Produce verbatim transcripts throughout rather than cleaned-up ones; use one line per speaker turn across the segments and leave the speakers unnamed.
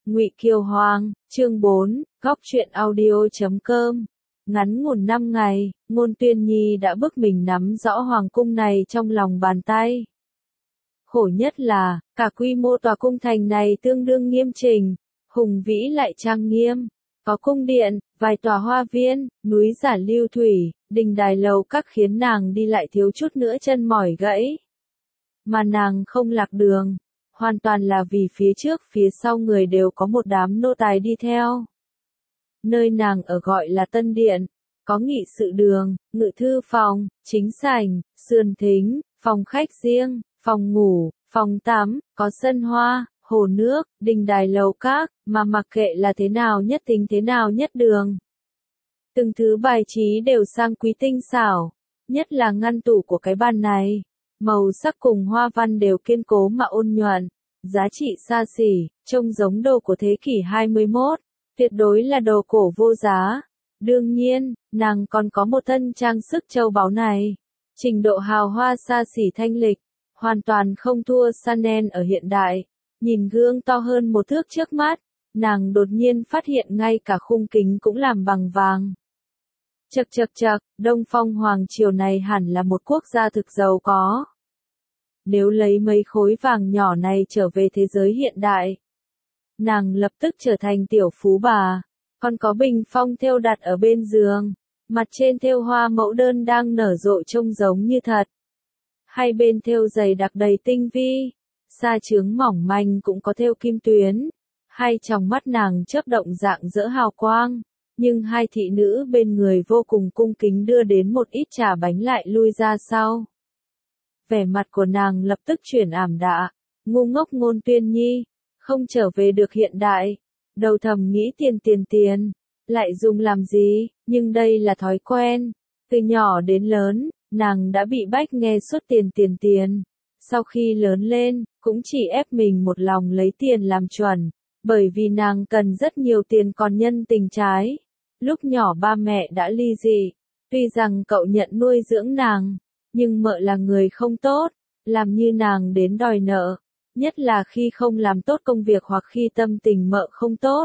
Ngụy Kiều Hoàng, chương bốn, góc truyện audio chấm com. Ngắn ngủn năm ngày, Ngôn Tuyên Nhi đã bức mình nắm rõ hoàng cung này trong lòng bàn tay. Khổ nhất là, cả quy mô tòa cung thành này tương đương nghiêm chỉnh, hùng vĩ lại trang nghiêm. Có cung điện, vài tòa hoa viên, núi giả lưu thủy, đình đài lầu các khiến nàng đi lại thiếu chút nữa chân mỏi gãy. Mà nàng không lạc đường, hoàn toàn là vì phía trước phía sau người đều có một đám nô tài đi theo. Nơi nàng ở gọi là Tân Điện, có nghị sự đường, ngự thư phòng, chính sảnh, sườn thính, phòng khách riêng, phòng ngủ, phòng tắm, có sân hoa, hồ nước, đình đài lầu các, mà mặc kệ là thế nào nhất tính thế nào nhất đường. Từng thứ bài trí đều sang quý tinh xảo, nhất là ngăn tủ của cái bàn này. Màu sắc cùng hoa văn đều kiên cố mà ôn nhuận, giá trị xa xỉ, trông giống đồ của thế kỷ hai mươi mốt, tuyệt đối là đồ cổ vô giá. Đương nhiên, nàng còn có một thân trang sức châu báu này, trình độ hào hoa xa xỉ thanh lịch, hoàn toàn không thua Chanel ở hiện đại. Nhìn gương to hơn một thước trước mắt, nàng đột nhiên phát hiện ngay cả khung kính cũng làm bằng vàng. Chậc chậc chậc, Đông Phong Hoàng triều này hẳn là một quốc gia thực giàu có. Nếu lấy mấy khối vàng nhỏ này trở về thế giới hiện đại, nàng lập tức trở thành tiểu phú bà. Còn có bình phong thêu đặt ở bên giường, mặt trên thêu hoa mẫu đơn đang nở rộ trông giống như thật. Hai bên thêu dày đặc đầy tinh vi, sa chướng mỏng manh cũng có thêu kim tuyến. Hai tròng mắt nàng chớp động rạng rỡ hào quang, nhưng hai thị nữ bên người vô cùng cung kính đưa đến một ít trà bánh lại lui ra sau. Vẻ mặt của nàng lập tức chuyển ảm đạm, ngu ngốc Ngôn Tuyên Nhi, không trở về được hiện đại. Đầu thầm nghĩ tiền tiền tiền, lại dùng làm gì, nhưng đây là thói quen. Từ nhỏ đến lớn, nàng đã bị bách nghe suốt tiền tiền tiền. Sau khi lớn lên, cũng chỉ ép mình một lòng lấy tiền làm chuẩn, bởi vì nàng cần rất nhiều tiền còn nhân tình trái. Lúc nhỏ ba mẹ đã ly dị, tuy rằng cậu nhận nuôi dưỡng nàng, nhưng mợ là người không tốt, làm như nàng đến đòi nợ, nhất là khi không làm tốt công việc hoặc khi tâm tình mợ không tốt.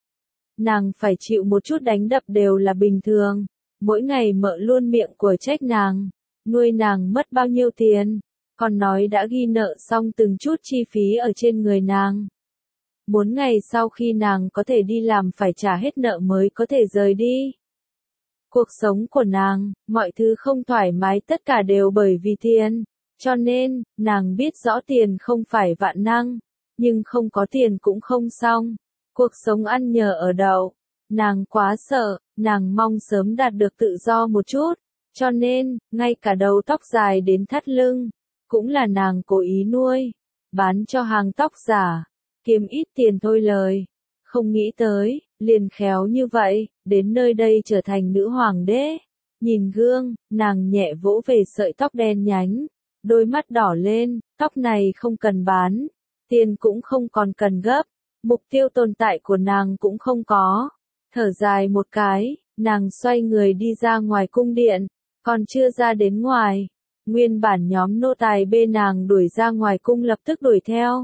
Nàng phải chịu một chút đánh đập đều là bình thường, mỗi ngày mợ luôn miệng của trách nàng, nuôi nàng mất bao nhiêu tiền, còn nói đã ghi nợ xong từng chút chi phí ở trên người nàng. Muốn ngày sau khi nàng có thể đi làm phải trả hết nợ mới có thể rời đi. Cuộc sống của nàng, mọi thứ không thoải mái tất cả đều bởi vì tiền, cho nên, nàng biết rõ tiền không phải vạn năng, nhưng không có tiền cũng không xong. Cuộc sống ăn nhờ ở đậu, nàng quá sợ, nàng mong sớm đạt được tự do một chút, cho nên, ngay cả đầu tóc dài đến thắt lưng, cũng là nàng cố ý nuôi, bán cho hàng tóc giả, kiếm ít tiền thôi lời. Không nghĩ tới, liền khéo như vậy, đến nơi đây trở thành nữ hoàng đế. Nhìn gương, nàng nhẹ vỗ về sợi tóc đen nhánh, đôi mắt đỏ lên, tóc này không cần bán, tiền cũng không còn cần gấp, mục tiêu tồn tại của nàng cũng không có. Thở dài một cái, nàng xoay người đi ra ngoài cung điện, còn chưa ra đến ngoài, nguyên bản nhóm nô tài bên nàng đuổi ra ngoài cung lập tức đuổi theo.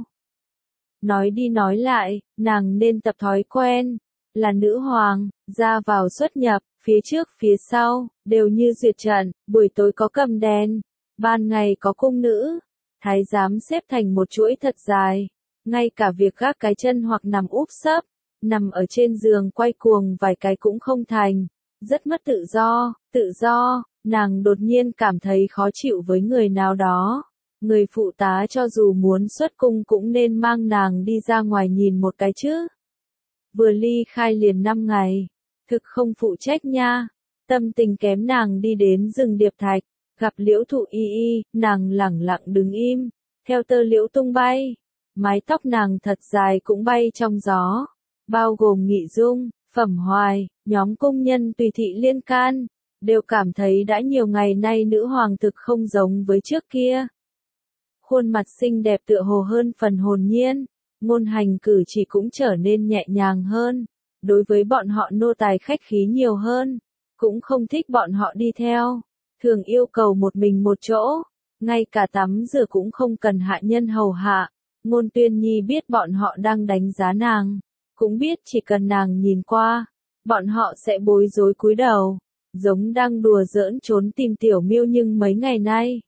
Nói đi nói lại, nàng nên tập thói quen, là nữ hoàng, ra vào xuất nhập, phía trước phía sau, đều như duyệt trận, buổi tối có cầm đèn, ban ngày có cung nữ, thái giám xếp thành một chuỗi thật dài, ngay cả việc gác cái chân hoặc nằm úp sấp, nằm ở trên giường quay cuồng vài cái cũng không thành, rất mất tự do, tự do, nàng đột nhiên cảm thấy khó chịu với người nào đó. Người phụ tá cho dù muốn xuất cung cũng nên mang nàng đi ra ngoài nhìn một cái chứ. Vừa ly khai liền năm ngày, thực không phụ trách nha. Tâm tình kém nàng đi đến rừng Điệp Thạch, gặp Liễu Thụ Y Y, nàng lẳng lặng đứng im, theo tơ liễu tung bay. Mái tóc nàng thật dài cũng bay trong gió, bao gồm Nghị Dung, Phẩm Hoài, nhóm công nhân tùy thị liên can, đều cảm thấy đã nhiều ngày nay nữ hoàng thực không giống với trước kia. Khuôn mặt xinh đẹp tựa hồ hơn phần hồn nhiên, ngôn hành cử chỉ cũng trở nên nhẹ nhàng hơn, đối với bọn họ nô tài khách khí nhiều hơn, cũng không thích bọn họ đi theo, thường yêu cầu một mình một chỗ, ngay cả tắm rửa cũng không cần hạ nhân hầu hạ. Ngôn Tuyên Nhi biết bọn họ đang đánh giá nàng, cũng biết chỉ cần nàng nhìn qua, bọn họ sẽ bối rối cúi đầu, giống đang đùa giỡn trốn tìm tiểu miêu. Nhưng mấy ngày nay,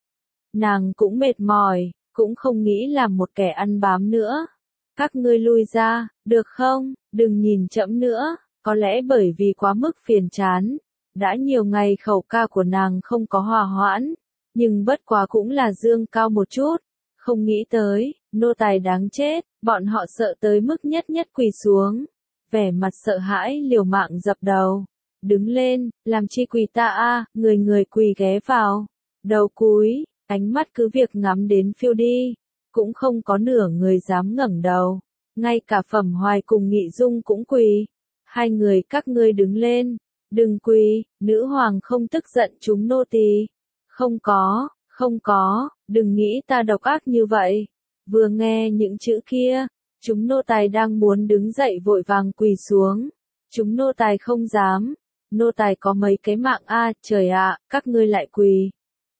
nàng cũng mệt mỏi, cũng không nghĩ làm một kẻ ăn bám nữa. Các ngươi lui ra, được không, đừng nhìn trẫm nữa. Có lẽ bởi vì quá mức phiền chán, đã nhiều ngày khẩu ca của nàng không có hòa hoãn, nhưng bất quá cũng là dương cao một chút. Không nghĩ tới, nô tài đáng chết, bọn họ sợ tới mức nhất nhất quỳ xuống. Vẻ mặt sợ hãi liều mạng dập đầu. Đứng lên, làm chi quỳ ta a, người người quỳ ghé vào. Đầu cúi, ánh mắt cứ việc ngắm đến phiêu đi. Cũng không có nửa người dám ngẩng đầu. Ngay cả Phẩm Hoài cùng Nghị Dung cũng quỳ. Hai người các ngươi đứng lên. Đừng quỳ, nữ hoàng không tức giận chúng nô tỳ. Không có, không có, đừng nghĩ ta độc ác như vậy. Vừa nghe những chữ kia, chúng nô tài đang muốn đứng dậy vội vàng quỳ xuống. Chúng nô tài không dám. Nô tài có mấy cái mạng a, trời ạ, các ngươi lại quỳ.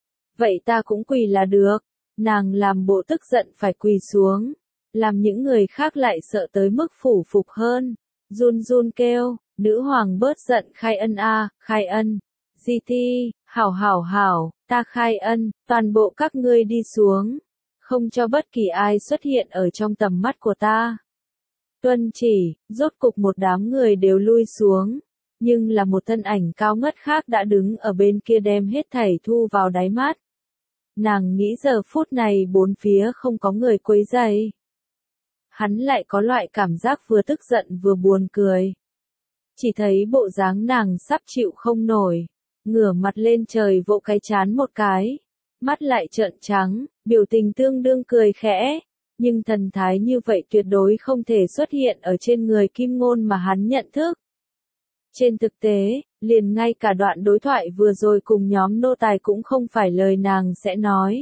Vậy ta cũng quỳ là được. Nàng làm bộ tức giận phải quỳ xuống. Làm những người khác lại sợ tới mức phủ phục hơn. Run run kêu, nữ hoàng bớt giận khai ân a, khai ân. Di Ti, hảo hảo hảo, ta khai ân, toàn bộ các ngươi đi xuống. Không cho bất kỳ ai xuất hiện ở trong tầm mắt của ta. Tuân chỉ, rốt cục một đám người đều lui xuống. Nhưng là một thân ảnh cao ngất khác đã đứng ở bên kia đem hết thảy thu vào đáy mắt. Nàng nghĩ giờ phút này bốn phía không có người quấy rầy. Hắn lại có loại cảm giác vừa tức giận vừa buồn cười. Chỉ thấy bộ dáng nàng sắp chịu không nổi. Ngửa mặt lên trời vỗ cái chán một cái. Mắt lại trợn trắng, biểu tình tương đương cười khẽ. Nhưng thần thái như vậy tuyệt đối không thể xuất hiện ở trên người Kim Ngôn mà hắn nhận thức. Trên thực tế, liền ngay cả đoạn đối thoại vừa rồi cùng nhóm nô tài cũng không phải lời nàng sẽ nói.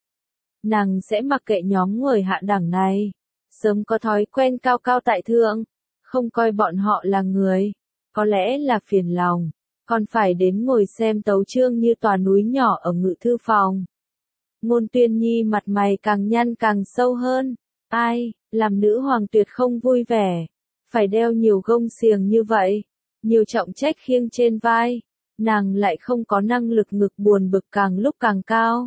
Nàng sẽ mặc kệ nhóm người hạ đẳng này. Sớm có thói quen cao cao tại thượng. Không coi bọn họ là người. Có lẽ là phiền lòng. Còn phải đến ngồi xem tấu chương như tòa núi nhỏ ở ngự thư phòng. Ngôn Tuyên Nhi mặt mày càng nhăn càng sâu hơn. Ai, làm nữ hoàng tuyệt không vui vẻ. Phải đeo nhiều gông xiềng như vậy. Nhiều trọng trách khiêng trên vai. Nàng lại không có năng lực, ngực buồn bực càng lúc càng cao.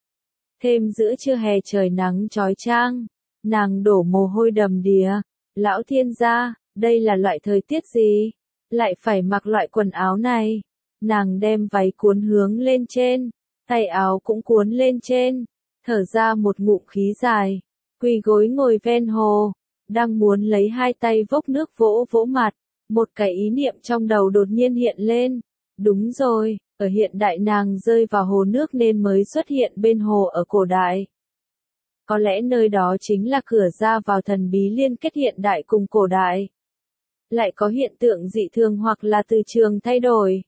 Thêm giữa trưa hè trời nắng chói chang. Nàng đổ mồ hôi đầm đìa. Lão thiên gia, đây là loại thời tiết gì? Lại phải mặc loại quần áo này. Nàng đem váy cuốn hướng lên trên. Tay áo cũng cuốn lên trên. Thở ra một ngụm khí dài. Quỳ gối ngồi ven hồ. Đang muốn lấy hai tay vốc nước vỗ vỗ mặt. Một cái ý niệm trong đầu đột nhiên hiện lên. Đúng rồi, ở hiện đại nàng rơi vào hồ nước nên mới xuất hiện bên hồ ở cổ đại. Có lẽ nơi đó chính là cửa ra vào thần bí liên kết hiện đại cùng cổ đại. Lại có hiện tượng dị thường hoặc là từ trường thay đổi.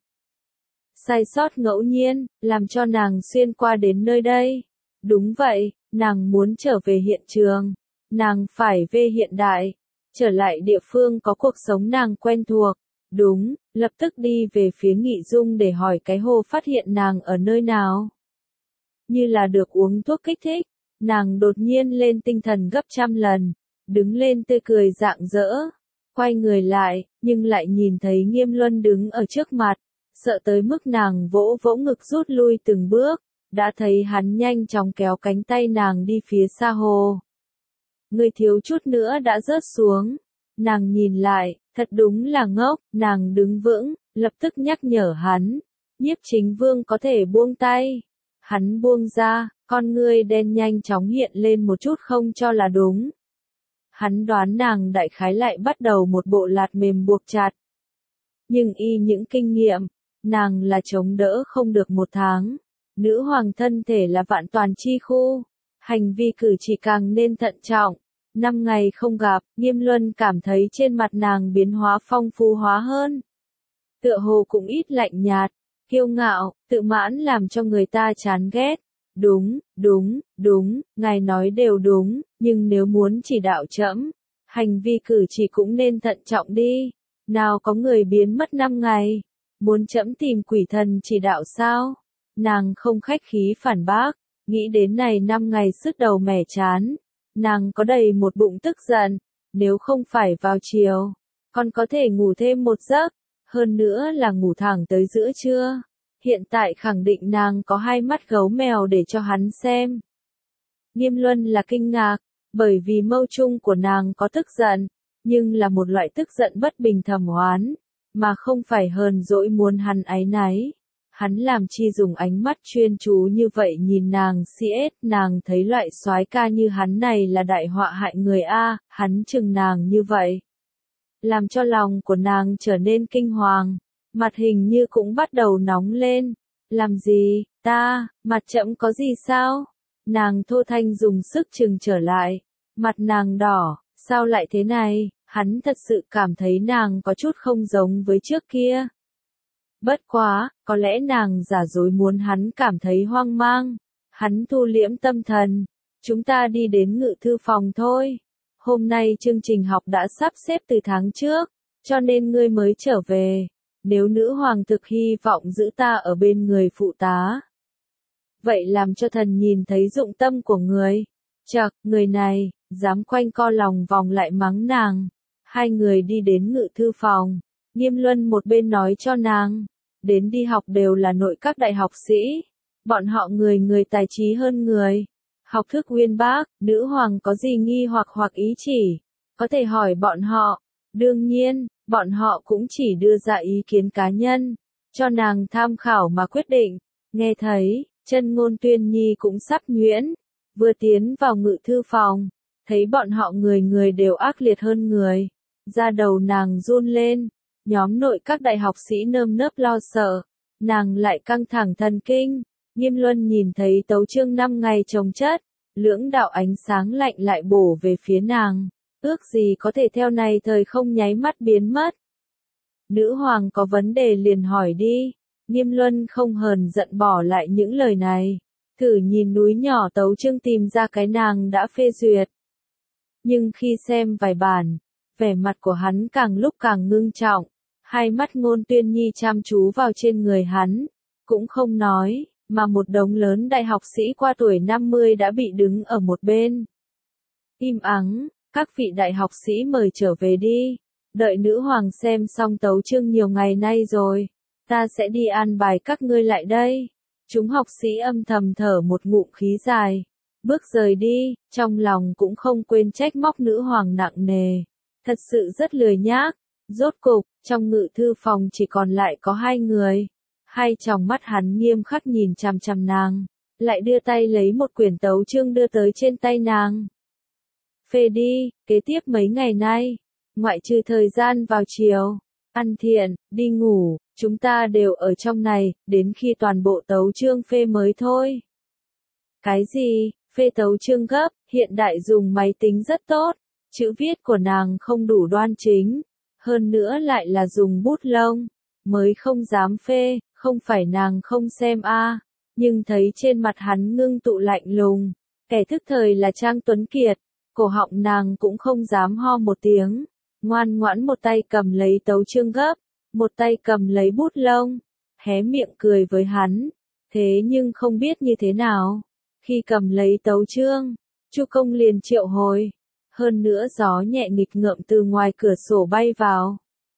Sai sót ngẫu nhiên, làm cho nàng xuyên qua đến nơi đây. Đúng vậy, nàng muốn trở về hiện trường. Nàng phải về hiện đại. Trở lại địa phương có cuộc sống nàng quen thuộc. Đúng, lập tức đi về phía Nghị Dung để hỏi cái hồ phát hiện nàng ở nơi nào. Như là được uống thuốc kích thích, nàng đột nhiên lên tinh thần gấp trăm lần. Đứng lên tươi cười rạng rỡ. Quay người lại, nhưng lại nhìn thấy Nghiêm Luân đứng ở trước mặt. Sợ tới mức nàng vỗ vỗ ngực rút lui từng bước. Đã thấy hắn nhanh chóng kéo cánh tay nàng đi phía xa hồ. Người thiếu chút nữa đã rớt xuống. Nàng nhìn lại, thật đúng là ngốc, nàng đứng vững, lập tức nhắc nhở hắn. Nhiếp Chính Vương có thể buông tay. Hắn buông ra, con ngươi đen nhanh chóng hiện lên một chút không cho là đúng. Hắn đoán nàng đại khái lại bắt đầu một bộ lạt mềm buộc chặt. Nhưng y những kinh nghiệm, nàng là chống đỡ không được một tháng. Nữ hoàng thân thể là vạn toàn chi khu. Hành vi cử chỉ càng nên thận trọng. Năm ngày không gặp, Nghiêm Luân cảm thấy trên mặt nàng biến hóa phong phú hóa hơn. Tựa hồ cũng ít lạnh nhạt, kiêu ngạo, tự mãn làm cho người ta chán ghét. Đúng, đúng, đúng, ngài nói đều đúng, nhưng nếu muốn chỉ đạo trẫm, hành vi cử chỉ cũng nên thận trọng đi. Nào có người biến mất năm ngày, muốn trẫm tìm quỷ thần chỉ đạo sao? Nàng không khách khí phản bác, nghĩ đến này năm ngày sứt đầu mẻ chán. Nàng có đầy một bụng tức giận, nếu không phải vào chiều, còn có thể ngủ thêm một giấc, hơn nữa là ngủ thẳng tới giữa trưa. Hiện tại khẳng định nàng có hai mắt gấu mèo để cho hắn xem. Nghiêm Luân là kinh ngạc, bởi vì mâu trung của nàng có tức giận, nhưng là một loại tức giận bất bình thầm oán, mà không phải hờn dỗi muốn hắn áy náy. Hắn làm chi dùng ánh mắt chuyên chú như vậy nhìn nàng xê ét, nàng thấy loại soái ca như hắn này là đại họa hại người a, hắn chừng nàng như vậy. Làm cho lòng của nàng trở nên kinh hoàng, mặt hình như cũng bắt đầu nóng lên. Làm gì, ta, mặt chậm có gì sao? Nàng thô thanh dùng sức chừng trở lại, mặt nàng đỏ, sao lại thế này? Hắn thật sự cảm thấy nàng có chút không giống với trước kia. Bất quá, có lẽ nàng giả dối muốn hắn cảm thấy hoang mang. Hắn thu liễm tâm thần. Chúng ta đi đến ngự thư phòng thôi. Hôm nay chương trình học đã sắp xếp từ tháng trước, cho nên ngươi mới trở về. Nếu nữ hoàng thực hy vọng giữ ta ở bên người phụ tá, vậy làm cho thần nhìn thấy dụng tâm của người. Chậc, người này, dám quanh co lòng vòng lại mắng nàng. Hai người đi đến ngự thư phòng. Nghiêm Luân một bên nói cho nàng, đến đi học đều là nội các đại học sĩ. Bọn họ người người tài trí hơn người. Học thức uyên bác, nữ hoàng có gì nghi hoặc hoặc ý chỉ, có thể hỏi bọn họ. Đương nhiên, bọn họ cũng chỉ đưa ra ý kiến cá nhân, cho nàng tham khảo mà quyết định. Nghe thấy, chân Ngôn Tuyên Nhi cũng sắp nhuyễn, vừa tiến vào ngự thư phòng, thấy bọn họ người người đều ác liệt hơn người. Da đầu nàng run lên, nhóm nội các đại học sĩ nơm nớp lo sợ, nàng lại căng thẳng thần kinh. Nghiêm Luân nhìn thấy tấu chương năm ngày chồng chất, lưỡng đạo ánh sáng lạnh lại bổ về phía nàng, ước gì có thể theo này thời không nháy mắt biến mất. Nữ hoàng có vấn đề liền hỏi đi. Nghiêm Luân không hờn giận bỏ lại những lời này, thử nhìn núi nhỏ tấu chương tìm ra cái nàng đã phê duyệt. Nhưng khi xem vài bản, vẻ mặt của hắn càng lúc càng ngưng trọng, hai mắt Ngôn Tuyên Nhi chăm chú vào trên người hắn, cũng không nói, mà một đống lớn đại học sĩ qua tuổi năm mươi đã bị đứng ở một bên. Im ắng, các vị đại học sĩ mời trở về đi, đợi nữ hoàng xem xong tấu chương nhiều ngày nay rồi, ta sẽ đi an bài các ngươi lại đây. Chúng học sĩ âm thầm thở một ngụm khí dài, bước rời đi, trong lòng cũng không quên trách móc nữ hoàng nặng nề. Thật sự rất lười nhác. Rốt cục, trong ngự thư phòng chỉ còn lại có hai người. Hai tròng mắt hắn nghiêm khắc nhìn chằm chằm nàng, lại đưa tay lấy một quyển tấu chương đưa tới trên tay nàng. Phê đi, kế tiếp mấy ngày nay, ngoại trừ thời gian vào chiều, ăn thiện, đi ngủ, chúng ta đều ở trong này, đến khi toàn bộ tấu chương phê mới thôi. Cái gì, phê tấu chương gấp, hiện đại dùng máy tính rất tốt, chữ viết của nàng không đủ đoan chính, hơn nữa lại là dùng bút lông, mới không dám phê, không phải nàng không xem a, à, nhưng thấy trên mặt hắn ngưng tụ lạnh lùng, kẻ thức thời là Trang Tuấn Kiệt, cổ họng nàng cũng không dám ho một tiếng, ngoan ngoãn một tay cầm lấy tấu chương gấp, một tay cầm lấy bút lông, hé miệng cười với hắn, thế nhưng không biết như thế nào, khi cầm lấy tấu chương, Chu Công liền triệu hồi, hơn nữa gió nhẹ nghịch ngợm từ ngoài cửa sổ bay vào,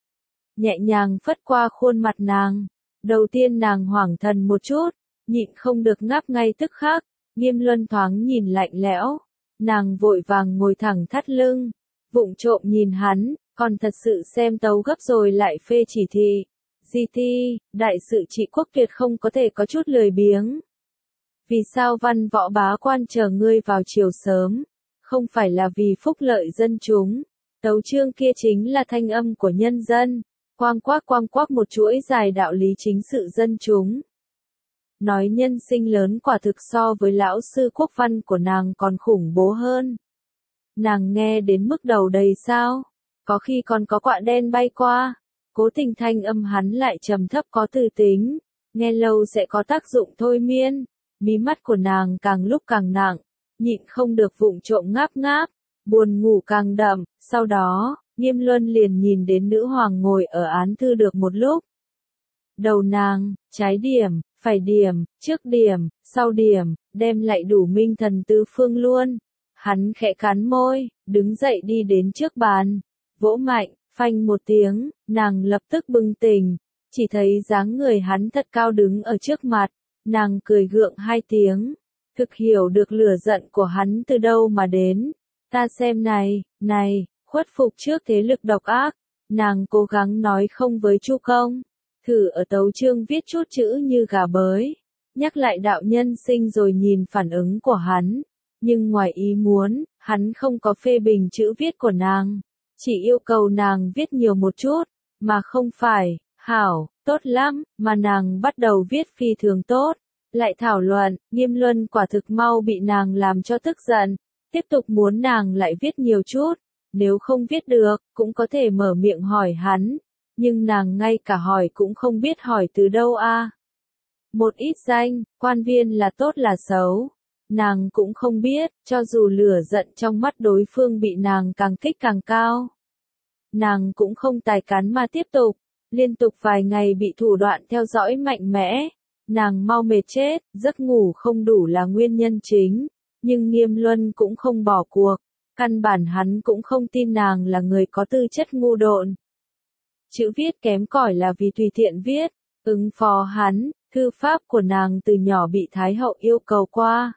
nhẹ nhàng phất qua khuôn mặt nàng. Đầu tiên nàng hoảng thần một chút, nhịn không được ngáp ngay tức khắc. Nghiêm Luân thoáng nhìn lạnh lẽo, nàng vội vàng ngồi thẳng thắt lưng, vụng trộm nhìn hắn, còn thật sự xem tấu gấp rồi lại phê chỉ thị. Di ti, đại sự trị quốc tuyệt không có thể có chút lười biếng. Vì sao văn võ bá quan chờ ngươi vào chiều sớm? Không phải là vì phúc lợi dân chúng. Tấu chương kia chính là thanh âm của nhân dân. Quang quác quang quác một chuỗi dài đạo lý chính sự dân chúng. Nói nhân sinh lớn quả thực so với lão sư quốc văn của nàng còn khủng bố hơn. Nàng nghe đến mức đầu đầy sao, có khi còn có quạ đen bay qua, cố tình thanh âm hắn lại trầm thấp có từ tính, nghe lâu sẽ có tác dụng thôi miên, mí mắt của nàng càng lúc càng nặng, nhịn không được vụng trộm ngáp ngáp, buồn ngủ càng đậm, sau đó, Nghiêm Luân liền nhìn đến nữ hoàng ngồi ở án thư được một lúc. Đầu nàng, trái điểm, phải điểm, trước điểm, sau điểm, đem lại đủ minh thần tứ phương luôn. Hắn khẽ cắn môi, đứng dậy đi đến trước bàn, vỗ mạnh, phanh một tiếng, nàng lập tức bừng tỉnh, chỉ thấy dáng người hắn thật cao đứng ở trước mặt, nàng cười gượng hai tiếng, thực hiểu được lửa giận của hắn từ đâu mà đến. Ta xem này, này, khuất phục trước thế lực độc ác, nàng cố gắng nói không với Chu Công, thử ở tấu chương viết chút chữ như gà bới, nhắc lại đạo nhân sinh rồi nhìn phản ứng của hắn, nhưng ngoài ý muốn, hắn không có phê bình chữ viết của nàng, chỉ yêu cầu nàng viết nhiều một chút, mà không phải, hảo, tốt lắm, mà nàng bắt đầu viết phi thường tốt, lại thảo luận, Nghiêm Luân quả thực mau bị nàng làm cho tức giận, tiếp tục muốn nàng lại viết nhiều chút, nếu không viết được, cũng có thể mở miệng hỏi hắn, nhưng nàng ngay cả hỏi cũng không biết hỏi từ đâu a. Một ít danh, quan viên là tốt là xấu, nàng cũng không biết, cho dù lửa giận trong mắt đối phương bị nàng càng kích càng cao. Nàng cũng không tài cán mà tiếp tục, liên tục vài ngày bị thủ đoạn theo dõi mạnh mẽ, nàng mau mệt chết, giấc ngủ không đủ là nguyên nhân chính, nhưng Nghiêm Luân cũng không bỏ cuộc, căn bản hắn cũng không tin nàng là người có tư chất ngu độn. Chữ viết kém cỏi là vì tùy tiện viết, ứng phó hắn, thư pháp của nàng từ nhỏ bị Thái hậu yêu cầu qua.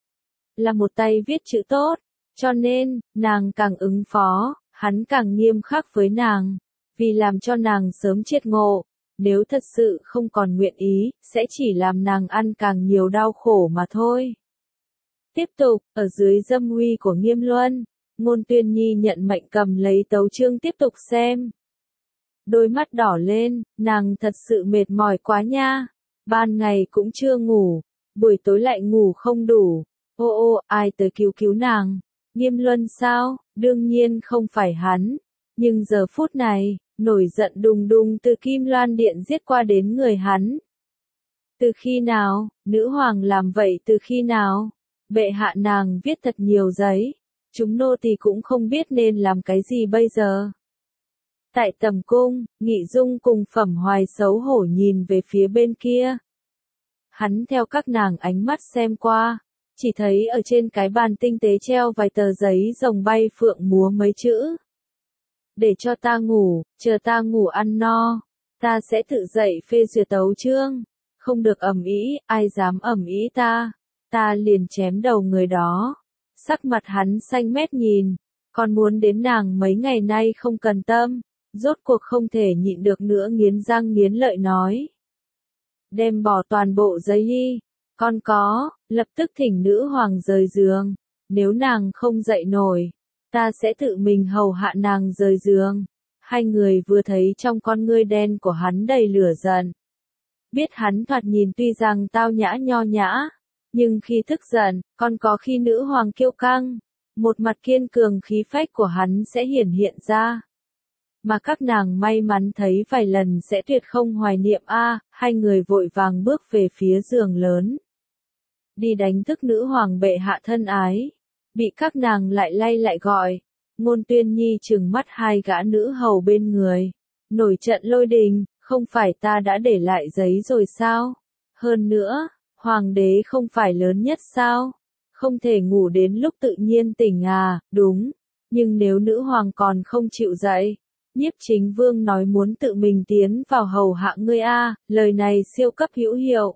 Là một tay viết chữ tốt, cho nên, nàng càng ứng phó, hắn càng nghiêm khắc với nàng, vì làm cho nàng sớm triệt ngộ, nếu thật sự không còn nguyện ý, sẽ chỉ làm nàng ăn càng nhiều đau khổ mà thôi. Tiếp tục, ở dưới dâm uy của Nghiêm Luân, Ngôn Tuyên Nhi nhận mệnh cầm lấy tấu chương tiếp tục xem. Đôi mắt đỏ lên, nàng thật sự mệt mỏi quá nha, ban ngày cũng chưa ngủ, buổi tối lại ngủ không đủ, ô ô, ai tới cứu cứu nàng, Nghiêm Luân sao, đương nhiên không phải hắn, nhưng giờ phút này, nổi giận đùng đùng từ Kim Loan Điện giết qua đến người hắn. Từ khi nào, nữ hoàng làm vậy từ khi nào, bệ hạ nàng viết thật nhiều giấy, chúng nô tỳ cũng không biết nên làm cái gì bây giờ. Tại tầm cung, Nghị Dung cùng Phẩm Hoài xấu hổ nhìn về phía bên kia. Hắn theo các nàng ánh mắt xem qua, chỉ thấy ở trên cái bàn tinh tế treo vài tờ giấy rồng bay phượng múa mấy chữ. Để cho ta ngủ, chờ ta ngủ ăn no, ta sẽ tự dậy phê duyệt tấu chương, không được ầm ĩ, ai dám ầm ĩ ta, ta liền chém đầu người đó. Sắc mặt hắn xanh mét nhìn, còn muốn đến nàng mấy ngày nay không cần tâm, rốt cuộc không thể nhịn được nữa nghiến răng nghiến lợi nói. Đem bỏ toàn bộ giấy đi, con có, lập tức thỉnh nữ hoàng rời giường, nếu nàng không dậy nổi, ta sẽ tự mình hầu hạ nàng rời giường. Hai người vừa thấy trong con ngươi đen của hắn đầy lửa giận. Biết hắn thoạt nhìn tuy rằng tao nhã nho nhã, nhưng khi tức giận, còn có khi nữ hoàng kiêu căng, một mặt kiên cường khí phách của hắn sẽ hiển hiện ra. Mà các nàng may mắn thấy vài lần sẽ tuyệt không hoài niệm a, hai người vội vàng bước về phía giường lớn. Đi đánh thức nữ hoàng bệ hạ thân ái, bị các nàng lại lay lại gọi. Ngôn Tuyên Nhi trừng mắt hai gã nữ hầu bên người, nổi trận lôi đình, không phải ta đã để lại giấy rồi sao? Hơn nữa, hoàng đế không phải lớn nhất sao? Không thể ngủ đến lúc tự nhiên tỉnh à, đúng, nhưng nếu nữ hoàng còn không chịu dậy, Nhiếp Chính Vương nói muốn tự mình tiến vào hầu hạ ngươi a, lời này siêu cấp hữu hiệu.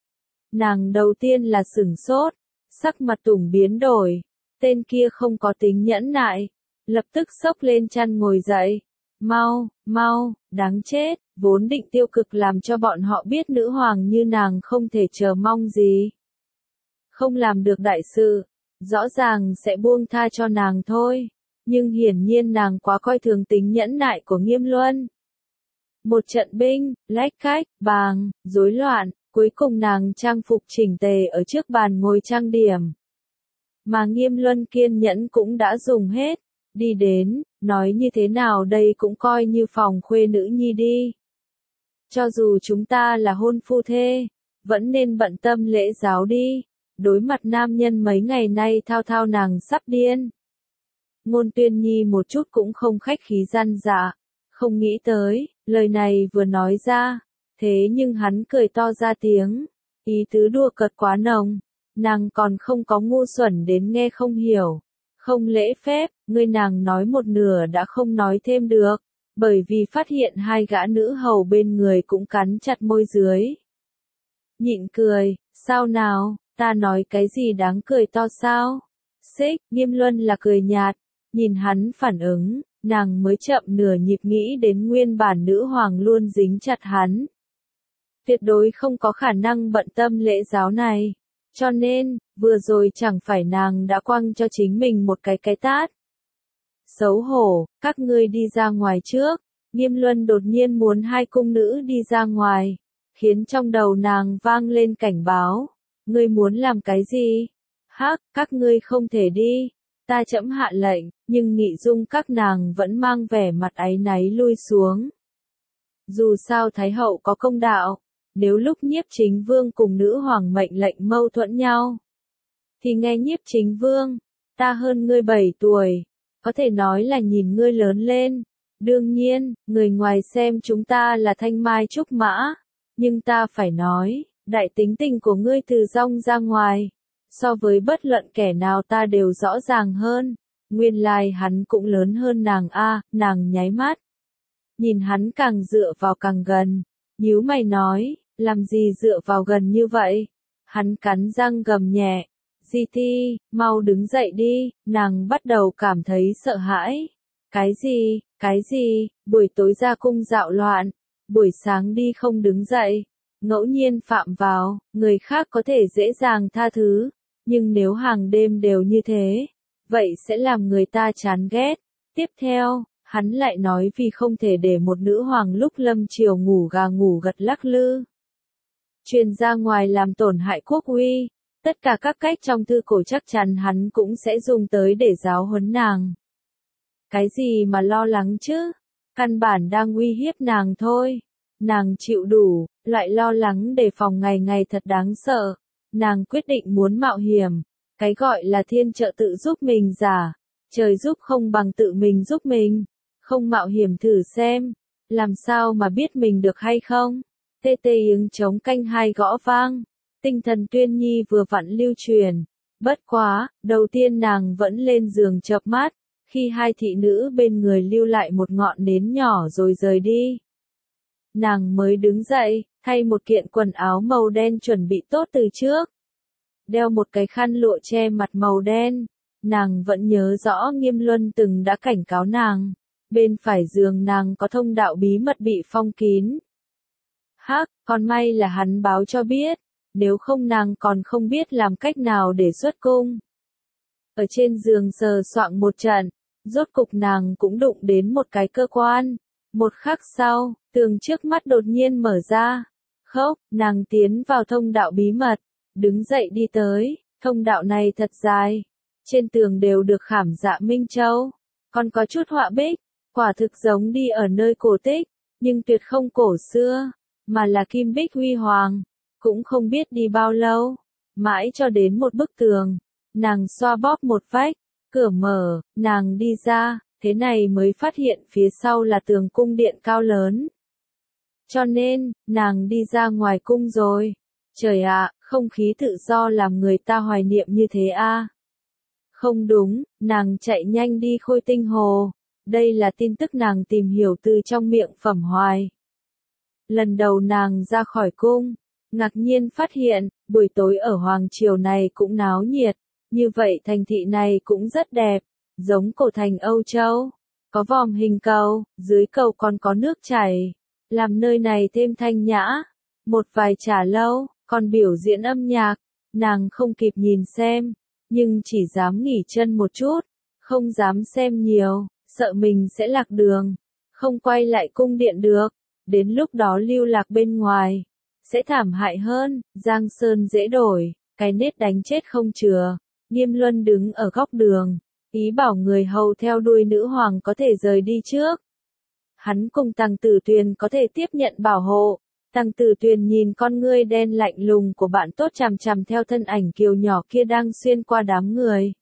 Nàng đầu tiên là sửng sốt, sắc mặt tủng biến đổi, tên kia không có tính nhẫn nại, lập tức xốc lên chăn ngồi dậy. Mau, mau, đáng chết, vốn định tiêu cực làm cho bọn họ biết nữ hoàng như nàng không thể chờ mong gì. Không làm được đại sự, rõ ràng sẽ buông tha cho nàng thôi, nhưng hiển nhiên nàng quá coi thường tính nhẫn nại của Nghiêm Luân. Một trận binh, lách cách, bàng, rối loạn, cuối cùng nàng trang phục chỉnh tề ở trước bàn ngồi trang điểm. Mà Nghiêm Luân kiên nhẫn cũng đã dùng hết, đi đến, nói như thế nào đây cũng coi như phòng khuê nữ nhi đi. Cho dù chúng ta là hôn phu thê, vẫn nên bận tâm lễ giáo đi, đối mặt nam nhân mấy ngày nay thao thao nàng sắp điên. Ngôn Tuyên Nhi một chút cũng không khách khí răn dạ, không nghĩ tới, lời này vừa nói ra, thế nhưng hắn cười to ra tiếng, ý tứ đùa cợt quá nồng, nàng còn không có ngu xuẩn đến nghe không hiểu, Không lễ phép, ngươi nàng nói một nửa đã không nói thêm được, bởi vì phát hiện hai gã nữ hầu bên người cũng cắn chặt môi dưới. Nhịn cười, sao nào, ta nói cái gì đáng cười to sao? Xích, Nghiêm Luân là cười nhạt, nhìn hắn phản ứng, nàng mới chậm nửa nhịp nghĩ đến nguyên bản nữ hoàng luôn dính chặt hắn. Tuyệt đối không có khả năng bận tâm lễ giáo này. Cho nên, vừa rồi chẳng phải nàng đã quăng cho chính mình một cái cái tát. Xấu hổ, các ngươi đi ra ngoài trước. Nghiêm Luân đột nhiên muốn hai cung nữ đi ra ngoài, khiến trong đầu nàng vang lên cảnh báo. Ngươi muốn làm cái gì? Hắc, các ngươi không thể đi. Ta trẫm hạ lệnh, nhưng Nghị Dung các nàng vẫn mang vẻ mặt áy náy lui xuống. Dù sao Thái hậu có công đạo, nếu lúc Nhiếp Chính Vương cùng nữ hoàng mệnh lệnh mâu thuẫn nhau, thì nghe Nhiếp Chính Vương, ta hơn ngươi bảy tuổi, có thể nói là nhìn ngươi lớn lên. Đương nhiên, người ngoài xem chúng ta là thanh mai trúc mã, nhưng ta phải nói, đại tính tình của ngươi từ rong ra ngoài, so với bất luận kẻ nào ta đều rõ ràng hơn. Nguyên lai hắn cũng lớn hơn nàng a, nàng nháy mắt. Nhìn hắn càng dựa vào càng gần, nhíu mày nói, làm gì dựa vào gần như vậy? Hắn cắn răng gầm nhẹ, Di Ti, mau đứng dậy đi, nàng bắt đầu cảm thấy sợ hãi. Cái gì, cái gì, buổi tối ra cung dạo loạn, buổi sáng đi không đứng dậy, ngẫu nhiên phạm vào, người khác có thể dễ dàng tha thứ, nhưng nếu hàng đêm đều như thế, vậy sẽ làm người ta chán ghét. Tiếp theo, hắn lại nói vì không thể để một nữ hoàng lúc lâm chiều ngủ gà ngủ gật lắc lư, truyền ra ngoài làm tổn hại quốc uy. Tất cả các cách trong thư cổ chắc chắn hắn cũng sẽ dùng tới để giáo huấn nàng. Cái gì mà lo lắng chứ? Căn bản đang uy hiếp nàng thôi. Nàng chịu đủ, lại lo lắng đề phòng ngày ngày thật đáng sợ. Nàng quyết định muốn mạo hiểm. Cái gọi là thiên trợ tự giúp mình giả. Trời giúp không bằng tự mình giúp mình. Không mạo hiểm thử xem. Làm sao mà biết mình được hay không? Tê tê yếng trống canh hai gõ vang. Tinh thần Tuyên Nhi vừa vặn lưu truyền. Bất quá, đầu tiên nàng vẫn lên giường chợp mắt, khi hai thị nữ bên người lưu lại một ngọn nến nhỏ rồi rời đi. Nàng mới đứng dậy, thay một kiện quần áo màu đen chuẩn bị tốt từ trước. Đeo một cái khăn lụa che mặt màu đen. Nàng vẫn nhớ rõ Nghiêm Luân từng đã cảnh cáo nàng. Bên phải giường nàng có thông đạo bí mật bị phong kín. Hắc, còn may là hắn báo cho biết. Nếu không nàng còn không biết làm cách nào để xuất cung. Ở trên giường sờ soạng một trận, rốt cục nàng cũng đụng đến một cái cơ quan. Một khắc sau, tường trước mắt đột nhiên mở ra. Khốc, nàng tiến vào thông đạo bí mật, đứng dậy đi tới, thông đạo này thật dài. Trên tường đều được khảm dạ minh châu, còn có chút họa bích, quả thực giống đi ở nơi cổ tích, nhưng tuyệt không cổ xưa, mà là kim bích huy hoàng. Cũng không biết đi bao lâu, mãi cho đến một bức tường, nàng xoa bóp một vách, cửa mở, nàng đi ra, thế này mới phát hiện phía sau là tường cung điện cao lớn. Cho nên, nàng đi ra ngoài cung rồi. Trời ạ, không khí tự do làm người ta hoài niệm như thế a. Không đúng, nàng chạy nhanh đi Khôi Tinh Hồ. Đây là tin tức nàng tìm hiểu từ trong miệng Phẩm Hoài. Lần đầu nàng ra khỏi cung, ngạc nhiên phát hiện, buổi tối ở Hoàng Triều này cũng náo nhiệt, như vậy thành thị này cũng rất đẹp, giống cổ thành Âu Châu, có vòm hình cầu, dưới cầu còn có nước chảy, làm nơi này thêm thanh nhã. Một vài trà lâu, còn biểu diễn âm nhạc, nàng không kịp nhìn xem, nhưng chỉ dám nghỉ chân một chút, không dám xem nhiều, sợ mình sẽ lạc đường, không quay lại cung điện được, đến lúc đó lưu lạc bên ngoài. Sẽ thảm hại hơn, Giang Sơn dễ đổi, cái nết đánh chết không chừa. Nghiêm Luân đứng ở góc đường, ý bảo người hầu theo đuôi nữ hoàng có thể rời đi trước. Hắn cùng Tằng Tử Tuyền có thể tiếp nhận bảo hộ. Tằng Tử Tuyền nhìn con ngươi đen lạnh lùng của bạn tốt chằm chằm theo thân ảnh kiều nhỏ kia đang xuyên qua đám người.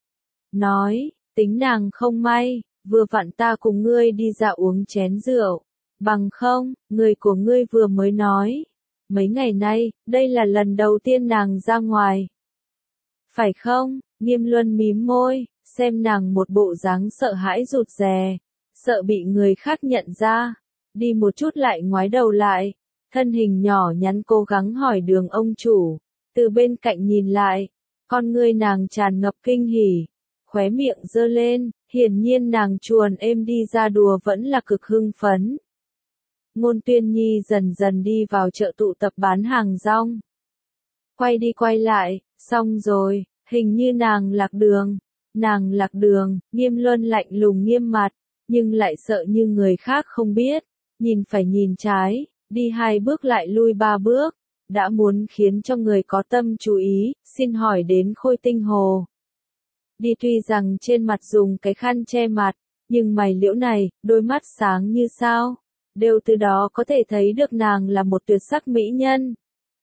Nói, tính nàng không may, vừa vặn ta cùng ngươi đi dạo uống chén rượu. Bằng không, người của ngươi vừa mới nói. Mấy ngày nay, đây là lần đầu tiên nàng ra ngoài. Phải không? Nghiêm Luân mím môi, xem nàng một bộ dáng sợ hãi rụt rè, sợ bị người khác nhận ra, đi một chút lại ngoái đầu lại, thân hình nhỏ nhắn cố gắng hỏi đường ông chủ, từ bên cạnh nhìn lại, con ngươi nàng tràn ngập kinh hỉ, khóe miệng giơ lên, hiển nhiên nàng chuồn êm đi ra đùa vẫn là cực hưng phấn. Ngôn Tuyên Nhi dần dần đi vào chợ tụ tập bán hàng rong. Quay đi quay lại, xong rồi, hình như nàng lạc đường. Nàng lạc đường, Nghiêm Luân lạnh lùng nghiêm mặt, nhưng lại sợ như người khác không biết, nhìn phải nhìn trái, đi hai bước lại lui ba bước, đã muốn khiến cho người có tâm chú ý, xin hỏi đến Khôi Tinh Hồ. Đi tuy rằng trên mặt dùng cái khăn che mặt, nhưng mày liễu này, đôi mắt sáng như sao, đều từ đó có thể thấy được nàng là một tuyệt sắc mỹ nhân.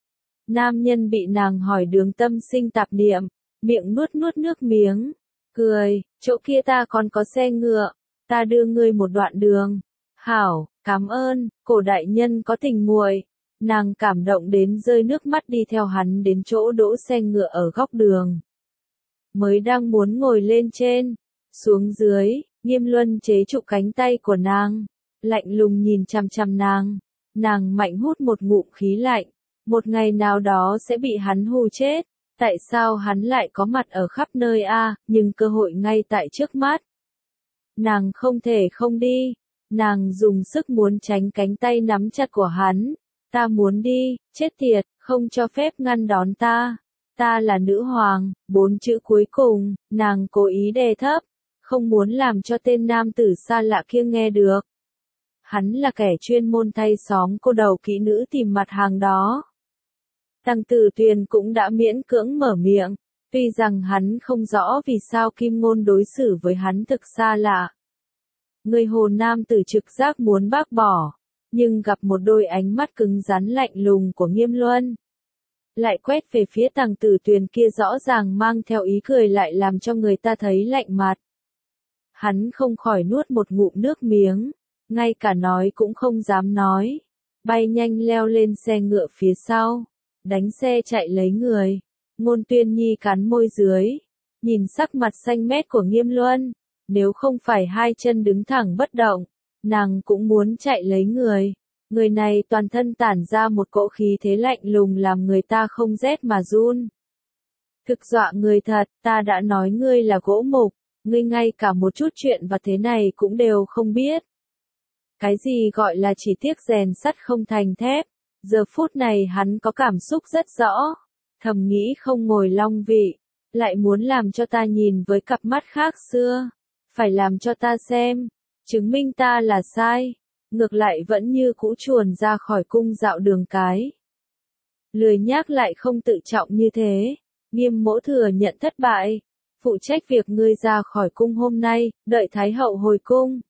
Nam nhân bị nàng hỏi đường tâm sinh tạp niệm, miệng nuốt nuốt nước miếng, cười, chỗ kia ta còn có xe ngựa, ta đưa ngươi một đoạn đường. Hảo, cảm ơn, cổ đại nhân có tình muội. Nàng cảm động đến rơi nước mắt đi theo hắn đến chỗ đỗ xe ngựa ở góc đường. Mới đang muốn ngồi lên trên, xuống dưới, Nghiêm Luân chế trụ cánh tay của nàng, lạnh lùng nhìn chằm chằm nàng. Nàng mạnh hút một ngụm khí lạnh, một ngày nào đó sẽ bị hắn hù chết. Tại sao hắn lại có mặt ở khắp nơi a, nhưng cơ hội ngay tại trước mắt. Nàng không thể không đi, nàng dùng sức muốn tránh cánh tay nắm chặt của hắn. Ta muốn đi, chết tiệt, không cho phép ngăn đón ta. Ta là nữ hoàng, bốn chữ cuối cùng, nàng cố ý đè thấp, không muốn làm cho tên nam tử xa lạ kia nghe được. Hắn là kẻ chuyên môn thay xóm cô đầu kỹ nữ tìm mặt hàng đó. Tăng Tử Tuyền cũng đã miễn cưỡng mở miệng, tuy rằng hắn không rõ vì sao Kim Ngôn đối xử với hắn thực xa lạ. Người Hồ Nam tử trực giác muốn bác bỏ, nhưng gặp một đôi ánh mắt cứng rắn lạnh lùng của Nghiêm Luân. Lại quét về phía Tăng Tử Tuyền kia rõ ràng mang theo ý cười lại làm cho người ta thấy lạnh mặt. Hắn không khỏi nuốt một ngụm nước miếng, ngay cả nói cũng không dám nói, bay nhanh leo lên xe ngựa phía sau. Đánh xe chạy lấy người. Ngôn Tuyên Nhi cắn môi dưới, nhìn sắc mặt xanh mét của Nghiêm Luân, nếu không phải hai chân đứng thẳng bất động, nàng cũng muốn chạy lấy người. Người này toàn thân tản ra một cỗ khí thế lạnh lùng làm người ta không rét mà run. Thực dọa người thật, ta đã nói ngươi là gỗ mục, ngươi ngay cả một chút chuyện và thế này cũng đều không biết. Cái gì gọi là chỉ tiếc rèn sắt không thành thép. Giờ phút này hắn có cảm xúc rất rõ, thầm nghĩ không ngồi long vị, lại muốn làm cho ta nhìn với cặp mắt khác xưa, phải làm cho ta xem, chứng minh ta là sai, ngược lại vẫn như cũ chuồn ra khỏi cung dạo đường cái. Lười nhác lại không tự trọng như thế, Nghiêm mỗ thừa nhận thất bại, phụ trách việc ngươi ra khỏi cung hôm nay, đợi Thái hậu hồi cung.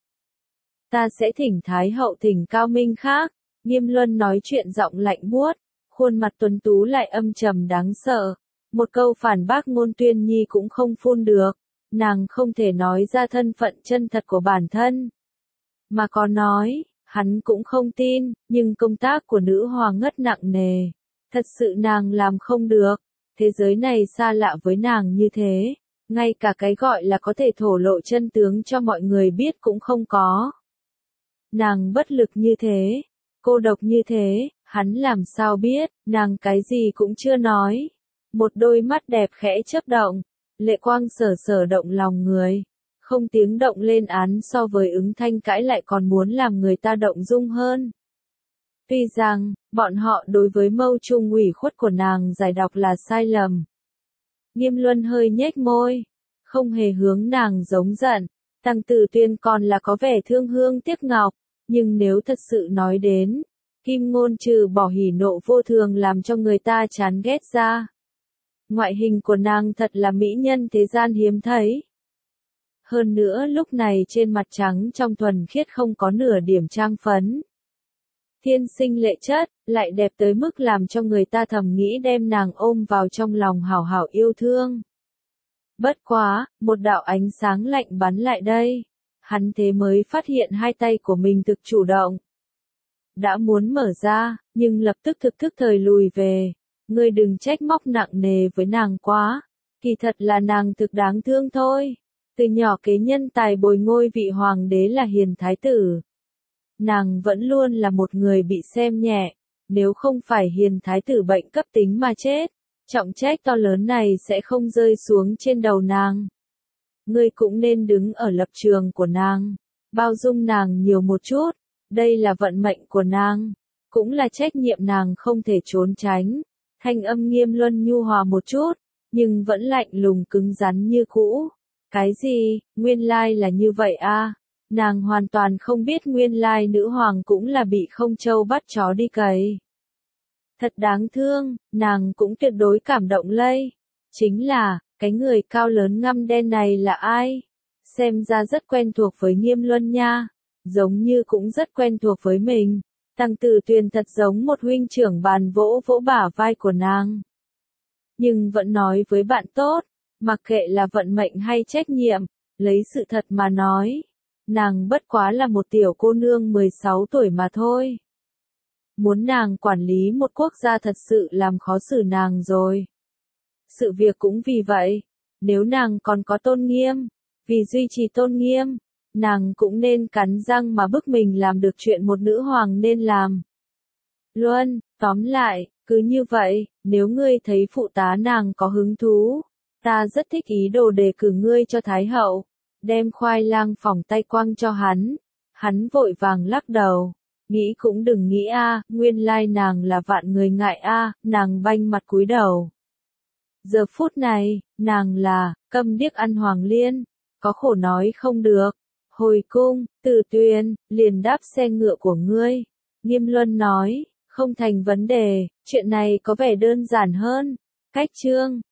Ta sẽ thỉnh Thái hậu thỉnh cao minh khác. Nghiêm Luân nói chuyện giọng lạnh buốt, khuôn mặt tuấn tú lại âm trầm đáng sợ. Một câu phản bác Ngôn Tuyên Nhi cũng không phun được, nàng không thể nói ra thân phận chân thật của bản thân. Mà có nói, hắn cũng không tin, nhưng công tác của nữ hoàng ngất nặng nề. Thật sự nàng làm không được, thế giới này xa lạ với nàng như thế, ngay cả cái gọi là có thể thổ lộ chân tướng cho mọi người biết cũng không có. Nàng bất lực như thế. Cô độc như thế, hắn làm sao biết, nàng cái gì cũng chưa nói. Một đôi mắt đẹp khẽ chớp động, lệ quang sở sở động lòng người. Không tiếng động lên án so với ứng thanh cãi lại còn muốn làm người ta động dung hơn. Tuy rằng, bọn họ đối với mâu trung ủy khuất của nàng giải đọc là sai lầm. Nghiêm Luân hơi nhếch môi, không hề hướng nàng giống giận. Tăng Tử Tuyền còn là có vẻ thương hương tiếc ngọc. Nhưng nếu thật sự nói đến, Kim Ngôn trừ bỏ hỉ nộ vô thường làm cho người ta chán ghét ra. Ngoại hình của nàng thật là mỹ nhân thế gian hiếm thấy. Hơn nữa lúc này trên mặt trắng trong thuần khiết không có nửa điểm trang phấn. Thiên sinh lệ chất, lại đẹp tới mức làm cho người ta thầm nghĩ đem nàng ôm vào trong lòng hảo hảo yêu thương. Bất quá, một đạo ánh sáng lạnh bắn lại đây. Hắn thế mới phát hiện hai tay của mình thực chủ động. Đã muốn mở ra, nhưng lập tức thực thức thời lùi về. Ngươi đừng trách móc nặng nề với nàng quá. Kỳ thật là nàng thực đáng thương thôi. Từ nhỏ kế nhân tài bồi ngôi vị hoàng đế là Hiền Thái Tử. Nàng vẫn luôn là một người bị xem nhẹ, nếu không phải Hiền Thái Tử bệnh cấp tính mà chết, trọng trách to lớn này sẽ không rơi xuống trên đầu nàng. Ngươi cũng nên đứng ở lập trường của nàng, bao dung nàng nhiều một chút, đây là vận mệnh của nàng, cũng là trách nhiệm nàng không thể trốn tránh. Thanh âm Nghiêm Luân nhu hòa một chút, nhưng vẫn lạnh lùng cứng rắn như cũ. Cái gì, nguyên lai là như vậy a? Nàng hoàn toàn không biết nguyên lai nữ hoàng cũng là bị không trâu bắt chó đi cày. Thật đáng thương, nàng cũng tuyệt đối cảm động lây. Chính là, cái người cao lớn ngăm đen này là ai? Xem ra rất quen thuộc với Nghiêm Luân nha, giống như cũng rất quen thuộc với mình. Tăng Tử Tuyền thật giống một huynh trưởng bàn vỗ vỗ bả vai của nàng. Nhưng vẫn nói với bạn tốt, mặc kệ là vận mệnh hay trách nhiệm, lấy sự thật mà nói. Nàng bất quá là một tiểu cô nương mười sáu tuổi mà thôi. Muốn nàng quản lý một quốc gia thật sự làm khó xử nàng rồi. Sự việc cũng vì vậy, nếu nàng còn có tôn nghiêm, vì duy trì tôn nghiêm, nàng cũng nên cắn răng mà bức mình làm được chuyện một nữ hoàng nên làm. Luân, tóm lại, cứ như vậy, nếu ngươi thấy phụ tá nàng có hứng thú, ta rất thích ý đồ đề cử ngươi cho Thái hậu, đem khoai lang phỏng tay quăng cho hắn. Hắn vội vàng lắc đầu, nghĩ cũng đừng nghĩ a, nguyên lai nàng là vạn người ngại a, nàng banh mặt cúi đầu. Giờ phút này, nàng là, câm điếc ăn hoàng liên, có khổ nói không được. Hồi cung, Tử Tuyền, liền đáp xe ngựa của ngươi. Nghiêm Luân nói, không thành vấn đề, chuyện này có vẻ đơn giản hơn. Cách chương,